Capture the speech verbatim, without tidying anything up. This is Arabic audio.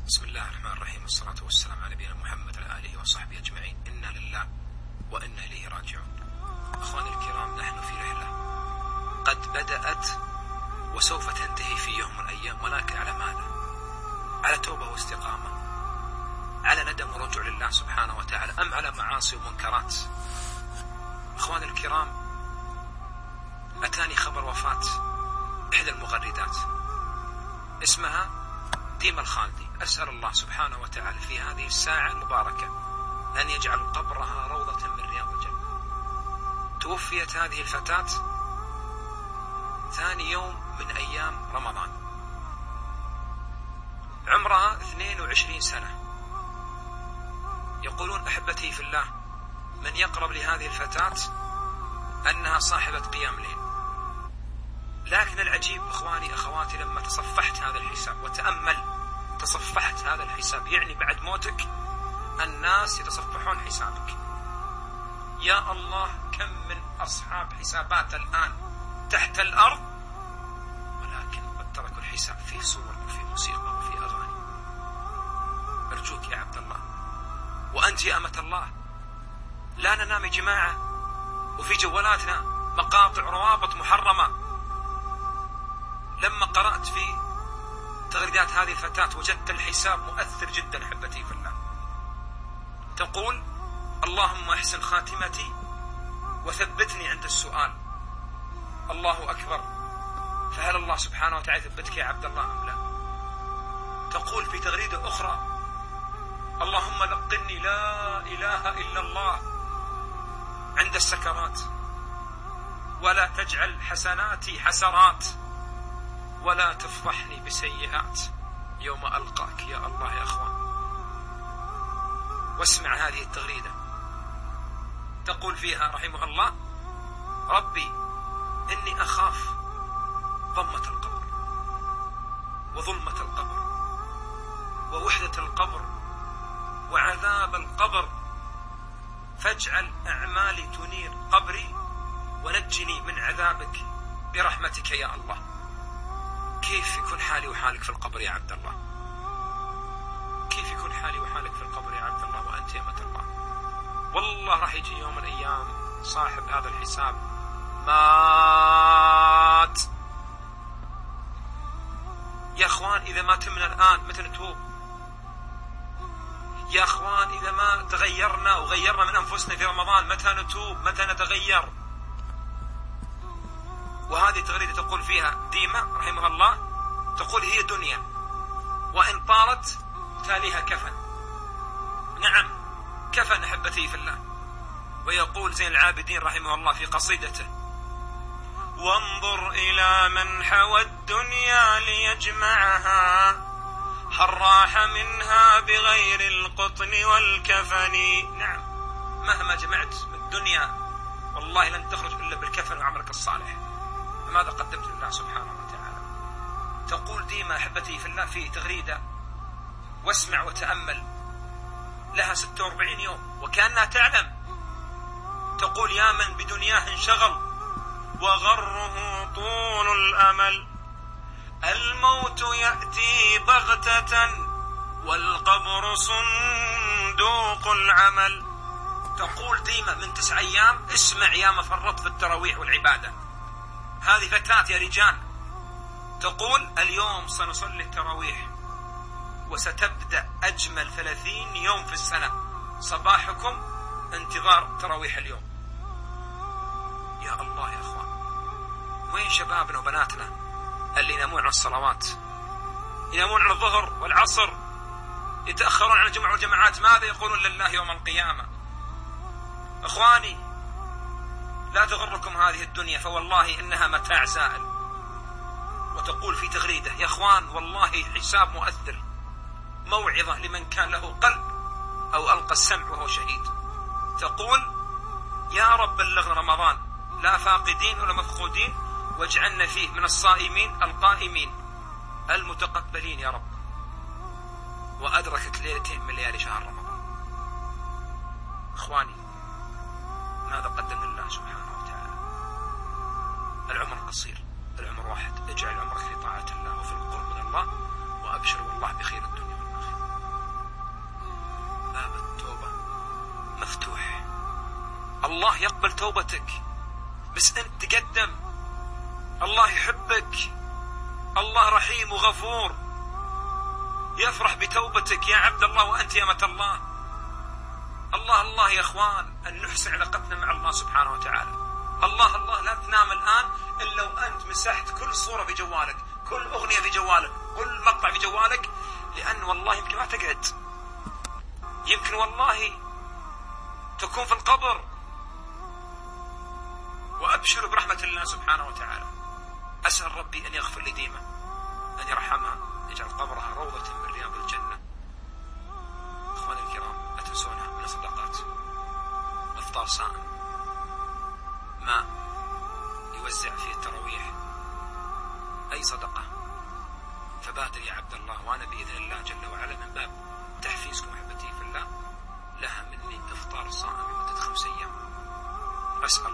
بسم الله الرحمن الرحيم، والصلاة والسلام على نبينا محمد وعلى آله وصحبه أجمعين. إنا لله وإنا إليه راجعون. أخواني الكرام، نحن في رحلة قد بدأت وسوف تنتهي في يوم من الأيام، ولكن على ماذا؟ على توبة واستقامة، على ندم ورجوع لله سبحانه وتعالى، أم على معاصي ومنكرات؟ أخواني الكرام، أتاني خبر وفاة إحدى المغردات اسمها ديما الخالدي. أسأل الله سبحانه وتعالى في هذه الساعة المباركة أن يجعل قبرها روضة من رياض الجنة. توفيت هذه الفتاة ثاني يوم من أيام رمضان، عمرها اثنين وعشرين سنة. يقولون أحبتي في الله، من يقرب لهذه الفتاة أنها صاحبة قيام ليل. لكن العجيب أخواني أخواتي، لما تصفحت هذا الحساب وتأمل تصفحت هذا الحساب، يعني بعد موتك الناس يتصفحون حسابك. يا الله، كم من أصحاب حسابات الآن تحت الأرض، ولكن قد تركوا الحساب في صور وفي موسيقى وفي أغاني. أرجوك يا عبد الله وأنت يا أمة الله، لا ننام يا جماعة، وفي جوالاتنا مقاطع روابط محرمة. لما قرأت في تغريدات هذه الفتاة وجدت الحساب مؤثر جدا أحبتي في الله. تقول: اللهم احسن خاتمتي وثبتني عند السؤال. الله أكبر، فهل الله سبحانه وتعالى ثبتك يا عبد الله أم لا؟ تقول في تغريدة أخرى: اللهم لقني لا إله إلا الله عند السكرات، ولا تجعل حسناتي حسرات، ولا تفضحني بسيئات يوم ألقاك يا الله. يا أخوان، واسمع هذه التغريدة. تقول فيها رحمه الله: ربي إني أخاف ضمة القبر وظلمة القبر ووحدة القبر وعذاب القبر، فاجعل أعمالي تنير قبري ونجني من عذابك برحمتك يا الله. كيف يكون حالي وحالك في القبر يا عبد الله؟ كيف يكون حالي وحالك في القبر يا عبد الله وأنت يا أمة الله؟ والله راح يجي يوم من الأيام صاحب هذا الحساب مات. يا أخوان، إذا ما تمنا الآن متى نتوب؟ يا أخوان، إذا ما تغيرنا وغيرنا من أنفسنا في رمضان متى نتوب؟ متى نتغير؟ وهذه تغريدة تقول فيها ديما رحمه الله، تقول: هي دنيا وإن طالت تاليها كفن. نعم، كفن أحبتي في الله. ويقول زين العابدين رحمه الله في قصيدته: وانظر إلى من حوى الدنيا ليجمعها، هل راح منها بغير القطن والكفن. نعم، مهما جمعت من الدنيا والله لن تخرج إلا بالكفن وعملك الصالح. ماذا قدمت لله سبحانه وتعالى؟ تقول ديما أحبتي في الله في تغريدة، واسمع وتأمل، لها ستة وأربعين يوم وكأنها تعلم. تقول: يا من بدنياه انشغل وغره طول الأمل، الموت يأتي بغتة والقبر صندوق العمل. تقول ديما من تسع أيام: اسمع يا مفرط في التراويح والعبادة. هذه فتاة يا رجال. تقول: اليوم سنصلي التراويح وستبدأ أجمل ثلاثين يوم في السنة، صباحكم انتظار تراويح اليوم. يا الله يا أخوان، وين شبابنا وبناتنا اللي ينامون عن الصلوات، ينامون عن الظهر والعصر، يتأخرون عن الجمع والجماعات؟ ماذا يقولون لله يوم القيامة؟ أخواني، لا تغركم هذه الدنيا، فوالله إنها متاع زائل. وتقول في تغريدة: يا أخوان، والله حساب مؤثر، موعظة لمن كان له قلب أو ألقى السمع وهو شهيد. تقول: يا رب بلغنا رمضان لا فاقدين ولا مفقودين، واجعلنا فيه من الصائمين القائمين المتقبلين يا رب. وأدركت ليلتين من ليالي شهر رمضان. أخواني، ماذا قدم الله سبحانه وتعالى؟ العمر قصير، العمر واحد، اجعل عمرك في طاعة الله وفي القرب من الله، وأبشر والله بخير الدنيا والآخرة. الله يقبل توبتك، بس أنت تقدم. الله يحبك، الله رحيم وغفور، يفرح بتوبتك يا عبد الله وأنت يا مت الله. الله الله يا أخوان أن نحسن علاقتنا مع الله سبحانه وتعالى. الله الله لا تنام الآن إلا وأنت مسحت كل صورة في جوالك، كل أغنية في جوالك، كل مقطع في جوالك، لأن والله يمكن ما تقعد، يمكن والله تكون في القبر. وأبشر برحمة الله سبحانه وتعالى. أسأل ربي أن يغفر لي ديمة، أن يرحمها، يجعل قبرها روضة من رياض الجنة. أخواني الكرام، لا تنسونها من الصدقات. إفطار صائم، ماء يوزع فيه التراويح، أي صدقة. فبادر يا عبد الله، وأنا بإذن الله جل وعلا من باب تحفيزكم أحبتي في الله لها مني إفطار صائم لمدة خمس أيام. أسأل